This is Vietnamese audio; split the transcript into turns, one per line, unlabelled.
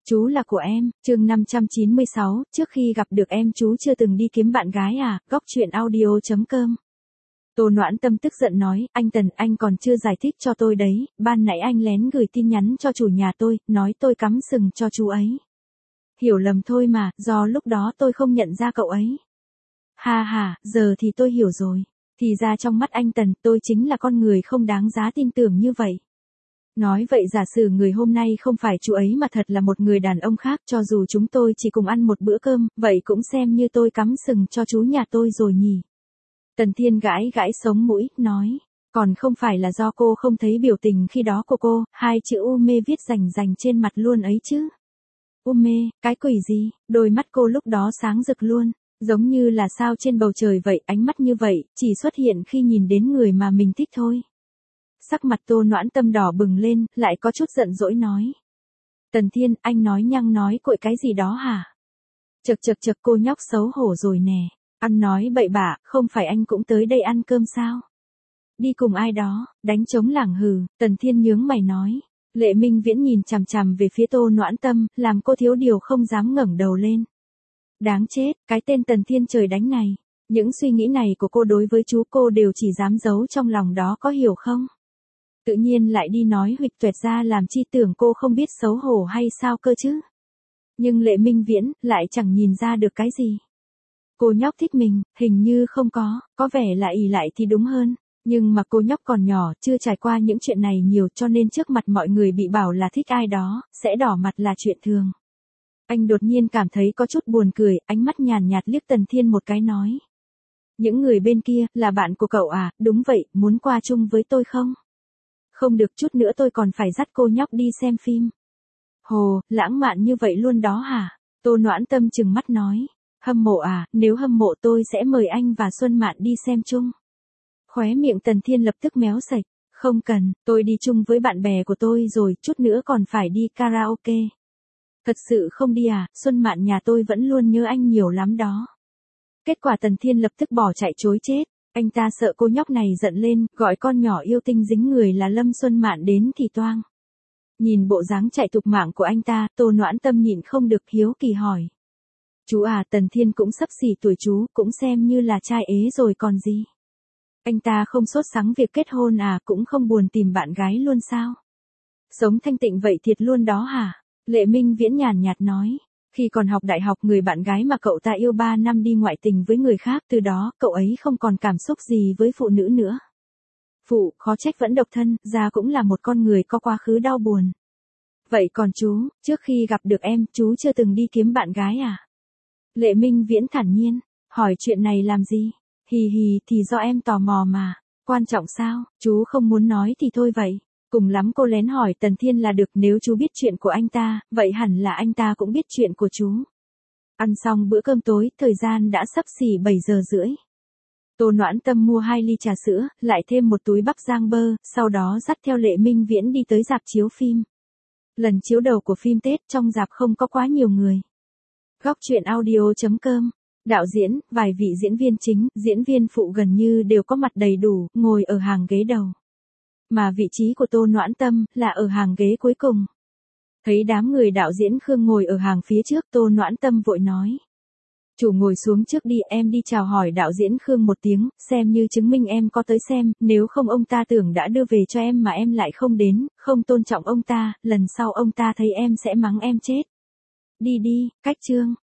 Chú là của em, chương 596, trước khi gặp được em chú chưa từng đi kiếm bạn gái à, góc truyện audio.com. Tô Noãn Tâm tức giận nói, anh Tần, anh còn chưa giải thích cho tôi đấy, ban nãy anh lén gửi tin nhắn cho chủ nhà tôi, nói tôi cắm sừng cho chú ấy. Hiểu lầm thôi mà, do lúc đó tôi không nhận ra cậu ấy. Ha ha, giờ thì tôi hiểu rồi. Thì ra trong mắt anh Tần, tôi chính là con người không đáng giá tin tưởng như vậy. Nói vậy giả sử người hôm nay không phải chú ấy mà thật là một người đàn ông khác, cho dù chúng tôi chỉ cùng ăn một bữa cơm, vậy cũng xem như tôi cắm sừng cho chú nhà tôi rồi nhỉ. Tần Thiên gãi gãi sống mũi, nói, còn không phải là do cô không thấy biểu tình khi đó của cô, hai chữ u mê viết rành rành trên mặt luôn ấy chứ. U mê, cái quỷ gì, đôi mắt cô lúc đó sáng rực luôn, giống như là sao trên bầu trời vậy, ánh mắt như vậy, chỉ xuất hiện khi nhìn đến người mà mình thích thôi. Sắc mặt Tô Noãn Tâm đỏ bừng lên, lại có chút giận dỗi nói. Tần Thiên, anh nói nhăng nói cội cái gì đó hả? Chật cô nhóc xấu hổ rồi nè. Ăn nói bậy bạ, không phải anh cũng tới đây ăn cơm sao? Đi cùng ai đó, đánh trống lảng hừ, Tần Thiên nhướng mày nói. Lệ Minh Viễn nhìn chằm chằm về phía Tô Noãn Tâm, làm cô thiếu điều không dám ngẩng đầu lên. Đáng chết, cái tên Tần Thiên trời đánh này. Những suy nghĩ này của cô đối với chú cô đều chỉ dám giấu trong lòng đó, có hiểu không? Tự nhiên lại đi nói huỵch toẹt ra làm chi tưởng cô không biết xấu hổ hay sao cơ chứ. Nhưng Lệ Minh Viễn lại chẳng nhìn ra được cái gì. Cô nhóc thích mình, hình như không có vẻ là ỷ lại thì đúng hơn. Nhưng mà cô nhóc còn nhỏ, chưa trải qua những chuyện này nhiều cho nên trước mặt mọi người bị bảo là thích ai đó, sẽ đỏ mặt là chuyện thường. Anh đột nhiên cảm thấy có chút buồn cười, ánh mắt nhàn nhạt liếc Tần Thiên một cái nói. Những người bên kia, là bạn của cậu à, đúng vậy, muốn qua chung với tôi không? Không được, chút nữa tôi còn phải dắt cô nhóc đi xem phim. Hồ, lãng mạn như vậy luôn đó hả? Tô Noãn Tâm trừng mắt nói. Hâm mộ à, nếu hâm mộ tôi sẽ mời anh và Xuân Mạn đi xem chung. Khóe miệng Tần Thiên lập tức méo sạch. Không cần, tôi đi chung với bạn bè của tôi rồi, chút nữa còn phải đi karaoke. Thật sự không đi à, Xuân Mạn nhà tôi vẫn luôn nhớ anh nhiều lắm đó. Kết quả Tần Thiên lập tức bỏ chạy chối chết. Anh ta sợ cô nhóc này giận lên, gọi con nhỏ yêu tinh dính người là Lâm Xuân Mạn đến thì toang. Nhìn bộ dáng chạy thục mạng của anh ta, Tô Noãn Tâm nhịn không được hiếu kỳ hỏi. Chú à, Tần Thiên cũng sắp xỉ tuổi chú, cũng xem như là trai ế rồi còn gì. Anh ta không sốt sắng việc kết hôn à, cũng không buồn tìm bạn gái luôn sao? Sống thanh tịnh vậy thiệt luôn đó hả? Lệ Minh Viễn nhàn nhạt nói. Khi còn học đại học, người bạn gái mà cậu ta yêu 3 năm đi ngoại tình với người khác, từ đó cậu ấy không còn cảm xúc gì với phụ nữ nữa. Phụ, khó trách vẫn độc thân, ra cũng là một con người có quá khứ đau buồn. Vậy còn chú, trước khi gặp được em, chú chưa từng đi kiếm bạn gái à? Lệ Minh Viễn thản nhiên, hỏi chuyện này làm gì? Hì hì, thì do em tò mò mà, quan trọng sao, chú không muốn nói thì thôi vậy. Cùng lắm cô lén hỏi Tần Thiên là được, nếu chú biết chuyện của anh ta, vậy hẳn là anh ta cũng biết chuyện của chú. Ăn xong bữa cơm tối, thời gian đã sắp xỉ 7 giờ rưỡi. Tô Noãn Tâm mua 2 ly trà sữa, lại thêm một túi Bắc Giang bơ, sau đó dắt theo Lệ Minh Viễn đi tới rạp chiếu phim. Lần chiếu đầu của phim Tết, trong rạp không có quá nhiều người. Góc truyện audio.com. Đạo diễn, vài vị diễn viên chính, diễn viên phụ gần như đều có mặt đầy đủ, ngồi ở hàng ghế đầu. Mà vị trí của Tô Noãn Tâm là ở hàng ghế cuối cùng. Thấy đám người đạo diễn Khương ngồi ở hàng phía trước, Tô Noãn Tâm vội nói. Chủ ngồi xuống trước đi, em đi chào hỏi đạo diễn Khương một tiếng, xem như chứng minh em có tới xem, nếu không ông ta tưởng đã đưa về cho em mà em lại không đến, không tôn trọng ông ta, lần sau ông ta thấy em sẽ mắng em chết. Đi đi, cách chương.